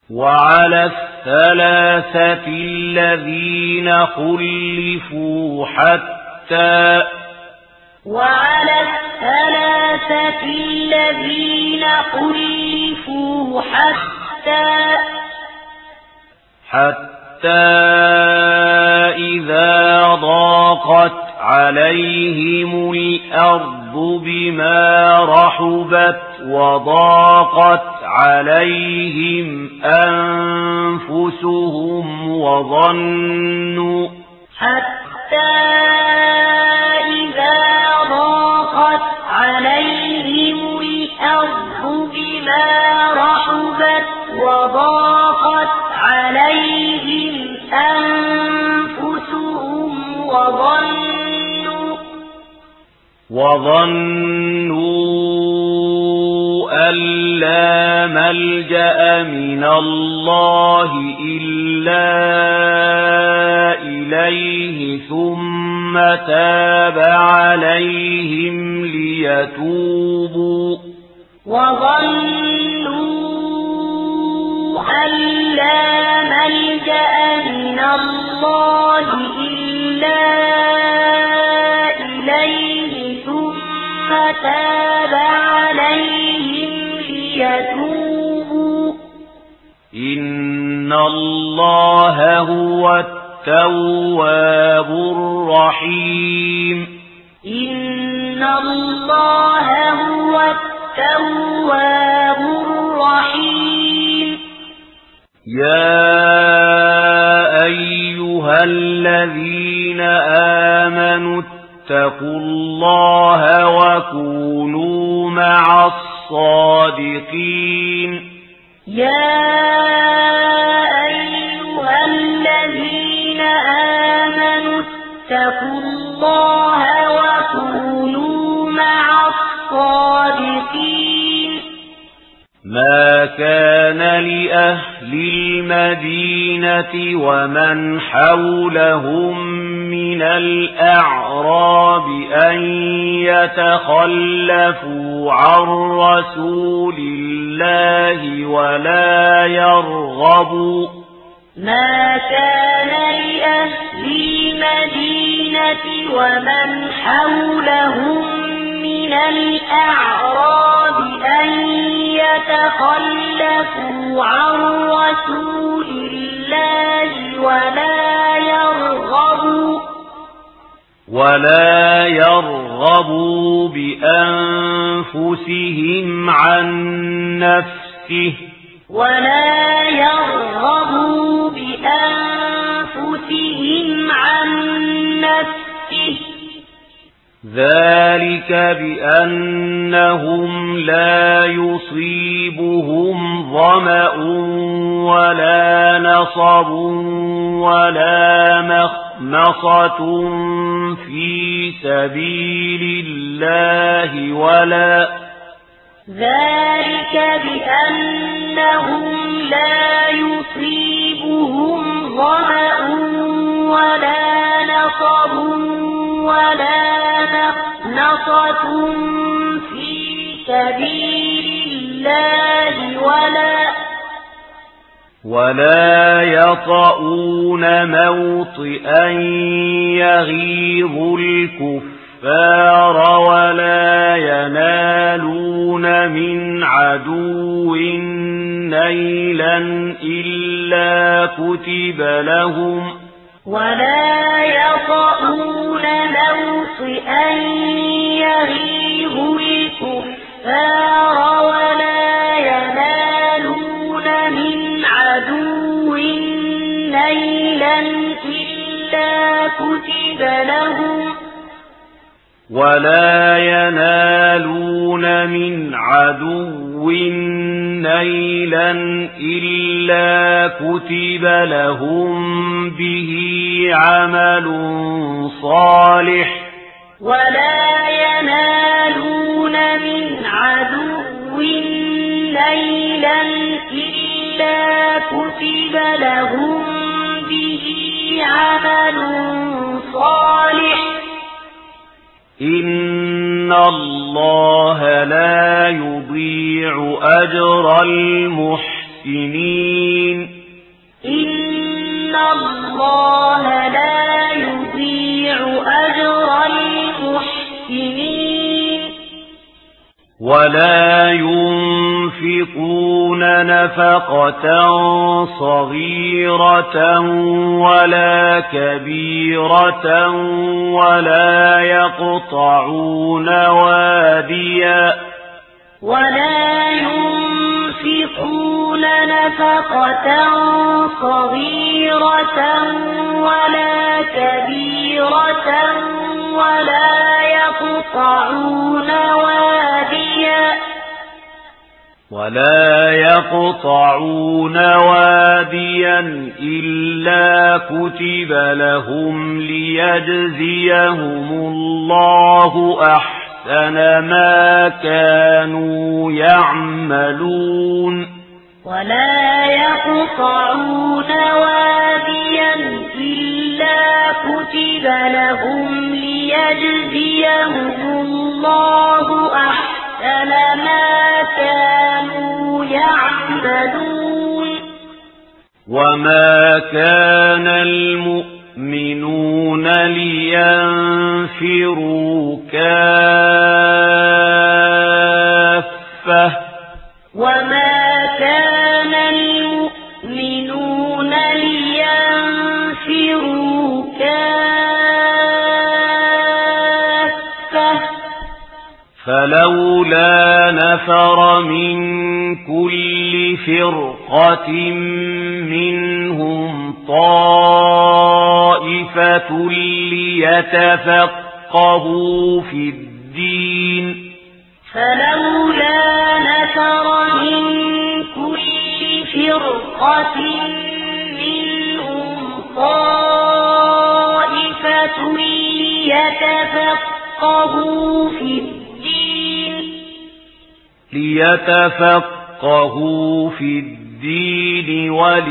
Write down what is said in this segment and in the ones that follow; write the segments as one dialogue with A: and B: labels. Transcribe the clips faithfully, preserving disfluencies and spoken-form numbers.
A: وعلى الثلاثة الذين خلفوا حتى
B: وعلى الثلاثة الذين خلفوا حتى
A: حتى إذا ضاقت عليهم الأرض بما رحبت وضاقت عليهم أنفسهم وظنوا
B: حتى إذا ضاقت عليهم الأرض بما رحبت وضاقت عليهم أنفسهم وظنوا
A: وظنوا أن لا ملجأ من الله إلا إليه ثم تاب عليهم ليتوبوا
B: وظنوا أن لا ملجأ من الله إلا إليه ثم تاب عليهم ليتوبوا
A: إن الله هو التواب الرحيم
B: إن الله هو التواب الرحيم
A: يا أيها الذين آمنوا اتقوا الله وكونوا مع الصادقين
B: يا أيها الذين آمنوا اتقوا الله وكونوا مع الصادقين
A: ما كان لأهل المدينة ومن حولهم من الأعراب أن يتخلفوا عن رسول الله ولا يرغبوا
B: ما كان لأهل المدينة ومن حولهم من الأعراب أن يتخلفوا عن رسول الله ولا يرغبوا
A: ولا يرغبوا بأنفسهم عن نفسه
B: ولا يرغبوا بأنفسهم عن نفسه
A: ذلك بأنهم لا يصيبهم ظمأ ولا نصب ولا مخمصة في سبيل الله ولا
B: ذلك بأنهم لا يصيبهم ظمأ ولا نصب ولا مخمصة في سبيل الله ولا
A: ولا يطؤون موطئا يغيظ الكفار ولا ينالون من عدو نيلا إلا كتب لهم
B: ولا يطؤون موطئا يغيظ الكفار ولا ينالون من عدو نيلا إلا كتب لهم
A: ولا ينالون من عدو نيلا إلا كتب لهم به عمل صالح
B: ولا ينالون من عدو نيلا إلا كتب لهم به عمل صالح
A: إن الله لا يضيع أجر المحسنين المحسنين
B: إن الله لا يضيع أجر المحسنين
A: ولا ينفقون نفقة صغيرة ولا كبيرة ولا يقطعون واديا
B: ولا ينفقون نفقة صغيرة ولا كبيرة ولا يقطعون واديا
A: ولا يقطعون واديا إلا كتب لهم ليجزيهم الله أحسن ما كانوا يعملون
B: ولا يقطعون واديا إلا كتب لهم ليجزيهم الله أحسن ما كانوا يعملون
A: وما كان المؤمنون لينفروا كافة
B: وما كان المؤمنون لينفروا كافة
A: فلولا نفر من كل فرقة منهم طائفة ليتفقهوا في الدين
B: فلولا نفر من كل فرقة منهم طائفة ليتفقهوا في الدين
A: ليتفقهوا في الدين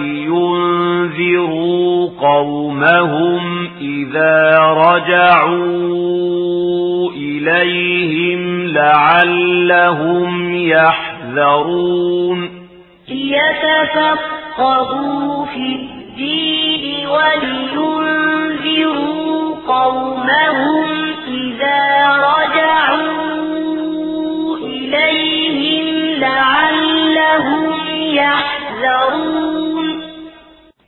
A: ولينذروا قومهم إذا رجعوا إليهم لعلهم يحذرون
B: ليتفقهوا في الدين ولينذروا